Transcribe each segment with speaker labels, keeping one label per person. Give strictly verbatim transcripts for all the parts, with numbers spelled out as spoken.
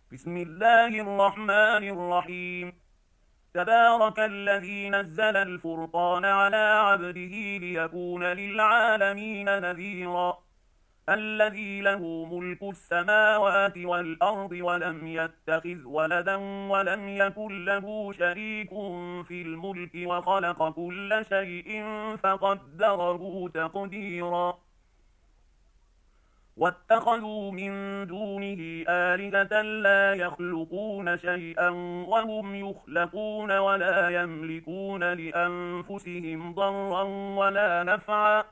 Speaker 1: بسم الله الرحمن الرحيم. تبارك الذي نزل الفرقان على عبده ليكون للعالمين نذيرا. الذي له ملك السماوات والأرض ولم يتخذ ولدا ولم يكن له شريك في الملك وخلق كل شيء فقدره تقديرا. واتخذوا من دونه آلهة لا يخلقون شيئا وهم يخلقون ولا يملكون لأنفسهم ضرا ولا نفعا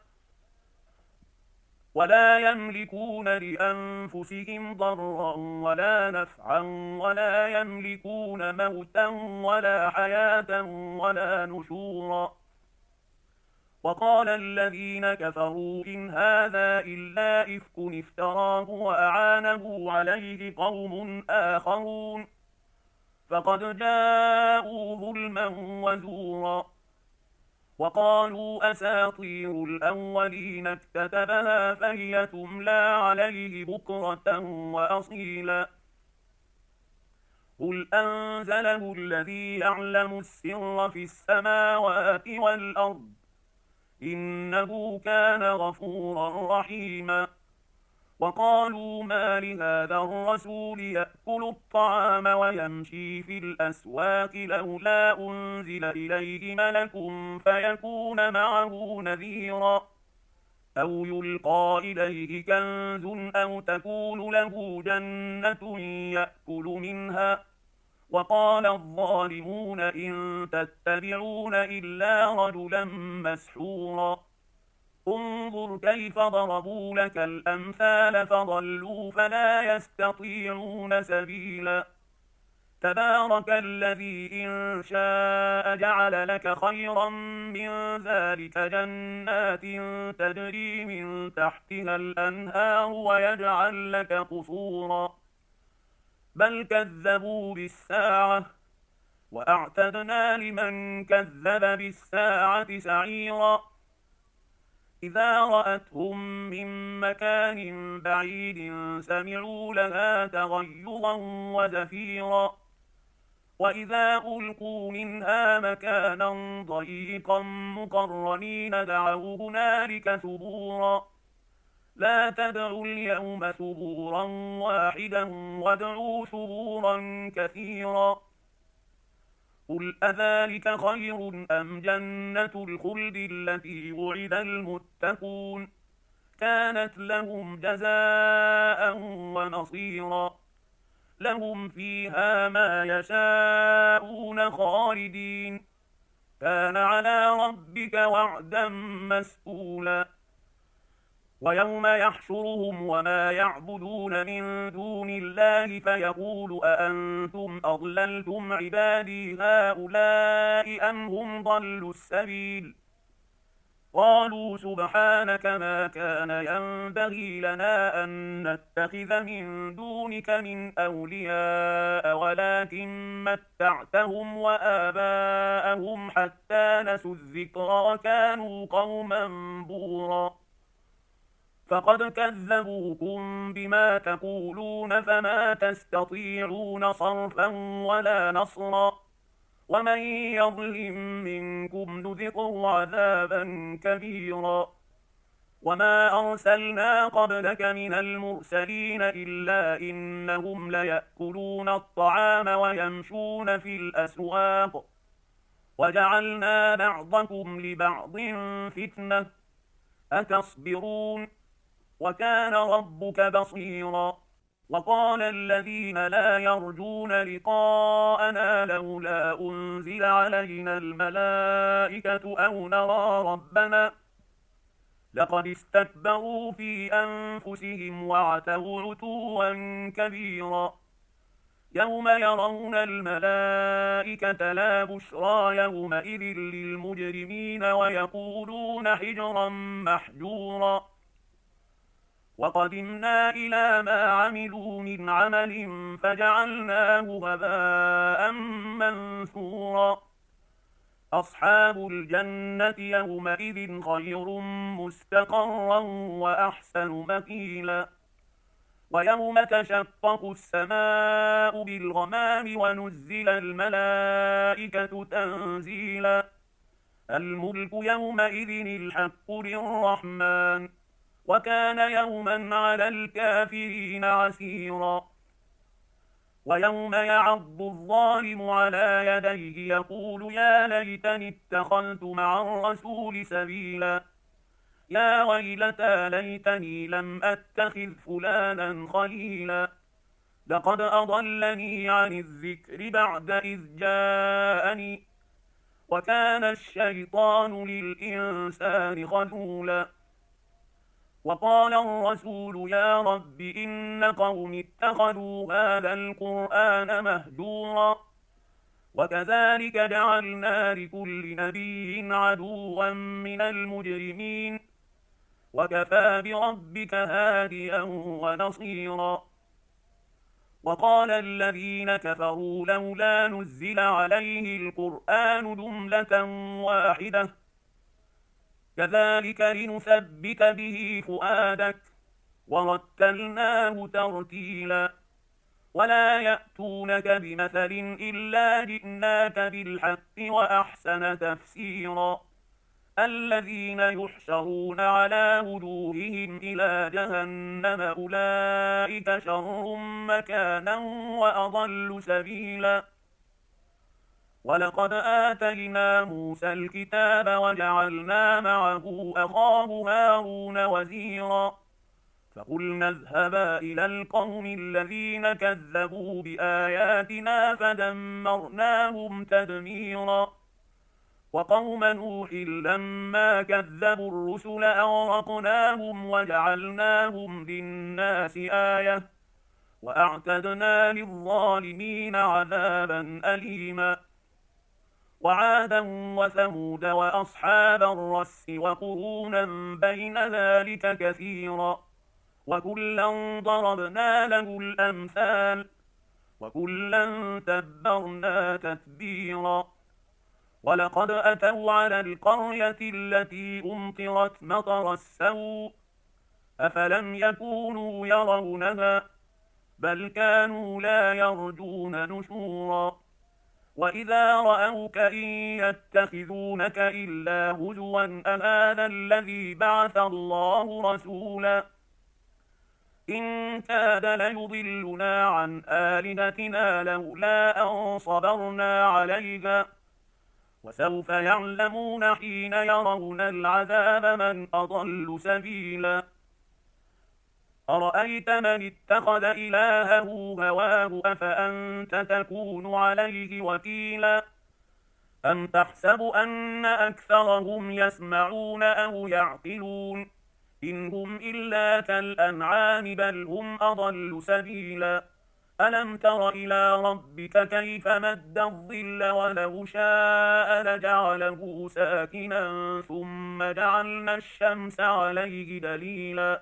Speaker 1: ولا يملكون لأنفسهم ضرا ولا نفعا ولا يملكون موتا ولا حياة ولا نشورا. وقال الذين كفروا إن هذا إلا إفك افتراه وأعانه عليه قوم آخرون فقد جاءوا ظلما وزورا. وقالوا أساطير الأولين اكتتبها فهي تملى عليه بكرة وأصيلا. قل أنزله الذي يعلم السر في السماوات والأرض إنه كان غفورا رحيما. وقالوا ما لهذا الرسول يأكل الطعام ويمشي في الأسواق لولا أنزل إليه ملك فيكون معه نذيرا أو يلقى إليه كنز أو تكون له جنة يأكل منها. وقال الظالمون إن تتبعون إلا رجلا مسحورا. انظر كيف ضربوا لك الأمثال فضلوا فلا يستطيعون سبيلا. تبارك الذي إن شاء جعل لك خيرا من ذلك جنات تجري من تحتها الأنهار ويجعل لك قصورا. بل كذبوا بالساعة وأعتدنا لمن كذب بالساعة سعيرا. إذا رأتهم من مكان بعيد سمعوا لها تغيظا وزفيرا. وإذا ألقوا منها مكانا ضيقا مقرنين دعوا هنالك ثبورا. لا تدعوا اليوم ثبورا واحدا وادعوا ثبورا كثيرا. قل أذلك خير أم جنة الخلد التي وعد المتقون كانت لهم جزاء ونصيرا. لهم فيها ما يشاءون خالدين كان على ربك وعدا مسئولا. ويوم يحشرهم وما يعبدون من دون الله فيقول أأنتم أضللتم عبادي هؤلاء أم هم ضلوا السبيل. قالوا سبحانك ما كان ينبغي لنا أن نتخذ من دونك من أولياء ولكن متعتهم وآباءهم حتى نسوا الذكر وكانوا قوما بورا. فقد كذبوكم بما تقولون فما تستطيعون صرفا ولا نصرا. ومن يظلم منكم نذقه عذابا كبيرا. وما أرسلنا قبلك من المرسلين إلا إنهم ليأكلون الطعام ويمشون في الأسواق وجعلنا بعضكم لبعض فتنة أتصبرون وكان ربك بصيرا. وقال الذين لا يرجون لقاءنا لولا أنزل علينا الملائكة أو نرى ربنا لقد استكبروا في أنفسهم وعتوا عتوا كبيرا. يوم يرون الملائكة لا بشرى يومئذ للمجرمين ويقولون حجرا محجورا. وقدمنا إلى ما عملوا من عمل فجعلناه هباء منثورا. أصحاب الجنة يومئذ خير مستقرا وأحسن مقيلا. ويوم تشقق السماء بالغمام ونزل الملائكة تنزيلا الملك يومئذ الحق للرحمن وكان يوما على الكافرين عسيرا ويوم يعض الظالم على يديه يقول يا ليتني اتخذت مع الرسول سبيلا يا ويلتى ليتني لم أتخذ فلانا خليلا لقد أضلني عن الذكر بعد إذ جاءني وكان الشيطان للإنسان خذولا وقال الرسول يا رب إن قوم اتخذوا هذا القرآن مهجورا وكذلك جعلنا لكل نبي عدوا من المجرمين وكفى بربك هاديا ونصيرا وقال الذين كفروا لولا نزل عليه القرآن جملة واحدة كذلك لنثبت به فؤادك ورتلناه ترتيلا ولا يأتونك بمثل إلا جئناك بالحق وأحسن تفسيرا الذين يحشرون على وجوههم إلى جهنم أولئك شر مكانا وأضل سبيلا ولقد آتينا موسى الكتاب وجعلنا معه أخاه هارون وزيرا فقلنا اذهبا إلى القوم الذين كذبوا بآياتنا فدمرناهم تدميرا وقوم نوح لما كذبوا الرسل أغرقناهم وجعلناهم للناس آية وأعتدنا للظالمين عذابا أليما وعادا وثمود وأصحاب الرس وقرونا بين ذلك كثيرا وكلا ضربنا له الأمثال وكلا تبرنا تتبيرا ولقد أتوا على القرية التي أمطرت مطر السوء أفلم يكونوا يرونها بل كانوا لا يرجون نشورا وإذا رأوك إن يتخذونك إلا هزوا أهذا الذي بعث الله رسولا إن كاد ليضلنا عن آلهتنا لولا أن صبرنا عليها وسوف يعلمون حين يرون العذاب من أضل سبيلا أرأيت من اتخذ إلهه هواه أفأنت تكون عليه وكيلا أم تحسب أن أكثرهم يسمعون أو يعقلون إن هم إلا كالأنعام بل هم أضل سبيلا ألم تر إلى ربك كيف مد الظل ولو شاء لجعله ساكنا ثم جعلنا الشمس عليه دليلا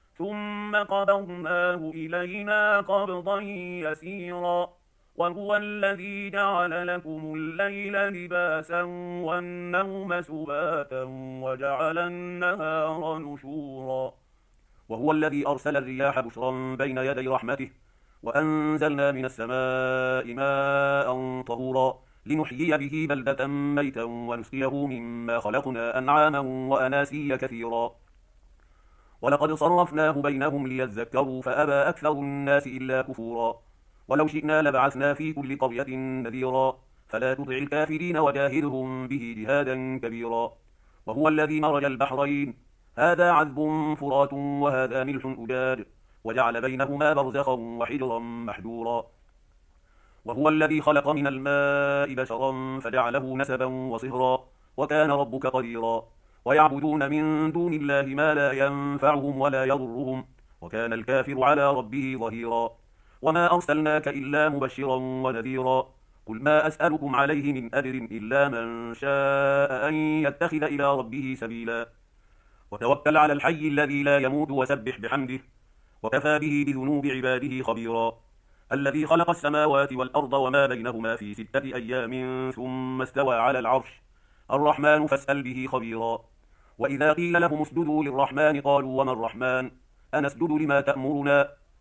Speaker 1: ثم قبضناه إلينا قبضا يسيرا وهو الذي جعل لكم الليل لباسا والنوم سباتا وجعل النهار نشورا وهو الذي أرسل الرياح بشرا بين يدي رحمته وأنزلنا من السماء ماء طهورا لنحيي به بلدة ميتا ونسقيه مما خلقنا أنعاما وأناسيا كثيرا ولقد صرفناه بينهم ليذكروا فأبى أكثر الناس إلا كفورا ولو شئنا لبعثنا في كل قرية نذيرا فلا تطع الكافرين وجاهدهم به جهادا كبيرا وهو الذي مرج البحرين هذا عذب فرات وهذا ملح أجاج وجعل بينهما برزخا وحجرا محجورا وهو الذي خلق من الماء بشرا فجعله نسبا وصهرا وكان ربك قديرا ويعبدون من دون الله ما لا ينفعهم ولا يضرهم وكان الكافر على ربه ظهيرا وما أرسلناك إلا مبشرا ونذيرا قل ما أسألكم عليه من أجر إلا من شاء أن يتخذ إلى ربه سبيلا وتوكل على الحي الذي لا يموت وسبح بحمده وكفى به بذنوب عباده خبيرا الذي خلق السماوات والأرض وما بينهما في ستة أيام ثم استوى على العرش الرحمن فاسأل به خبيرا وإذا قيل لهم اسجدوا للرحمن قالوا وما الرحمن أنسجد لما تأمرنا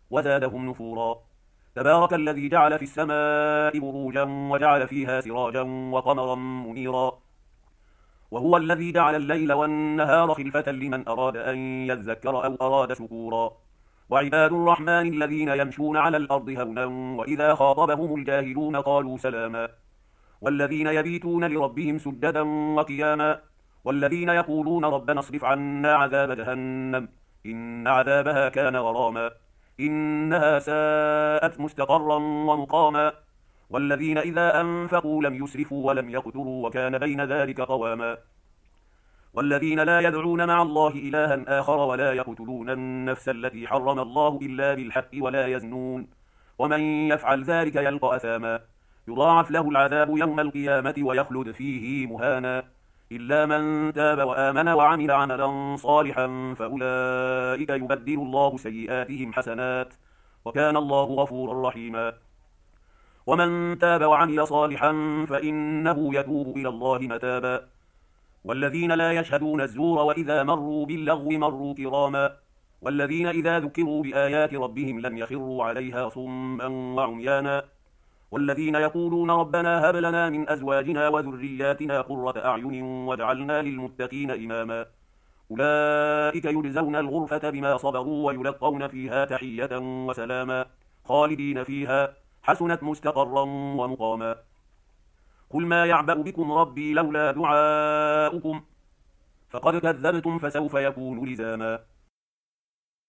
Speaker 1: وزادهم نفورا. تبارك الذي جعل في السماء بروجا وجعل فيها سراجا وقمرا منيرا. وهو الذي جعل الليل والنهار خلفة لمن أراد أن يذكر أو أراد شكورا. وعباد الرحمن الذين يمشون على الأرض هونا وإذا خاطبهم الجاهلون قالوا سلاما. والذين يبيتون لربهم سجدا وقياما. والذين يقولون ربنا اصرف عنا عذاب جهنم إن عذابها كان غراما إنها ساءت مستقرا ومقاما. والذين إذا أنفقوا لم يسرفوا ولم يقتروا وكان بين ذلك قواما. والذين لا يدعون مع الله إلها آخر ولا يقتلون النفس التي حرم الله إلا بالحق ولا يزنون ومن يفعل ذلك يلقى أثاما يضاعف له العذاب يوم القيامة ويخلد فيه مهانا إلا من تاب وآمن وعمل عملا صالحا فأولئك يبدل الله سيئاتهم حسنات وكان الله غفورا رحيما. ومن تاب وعمل صالحا فإنه يتوب إلى الله متابا. والذين لا يشهدون الزور وإذا مروا باللغو مروا كراما. والذين إذا ذكروا بآيات ربهم لم يخروا عليها صما وعميانا. والذين يقولون ربنا هب لنا من أزواجنا وذرياتنا قرة أعين واجعلنا للمتقين إماما. أولئك يجزون الغرفة بما صبروا ويلقون فيها تحية وسلاما خالدين فيها حسنت مستقرا ومقاما. قل ما يعبأ بكم ربي لولا دعاؤكم فقد كذبتم فسوف يكون لزاما.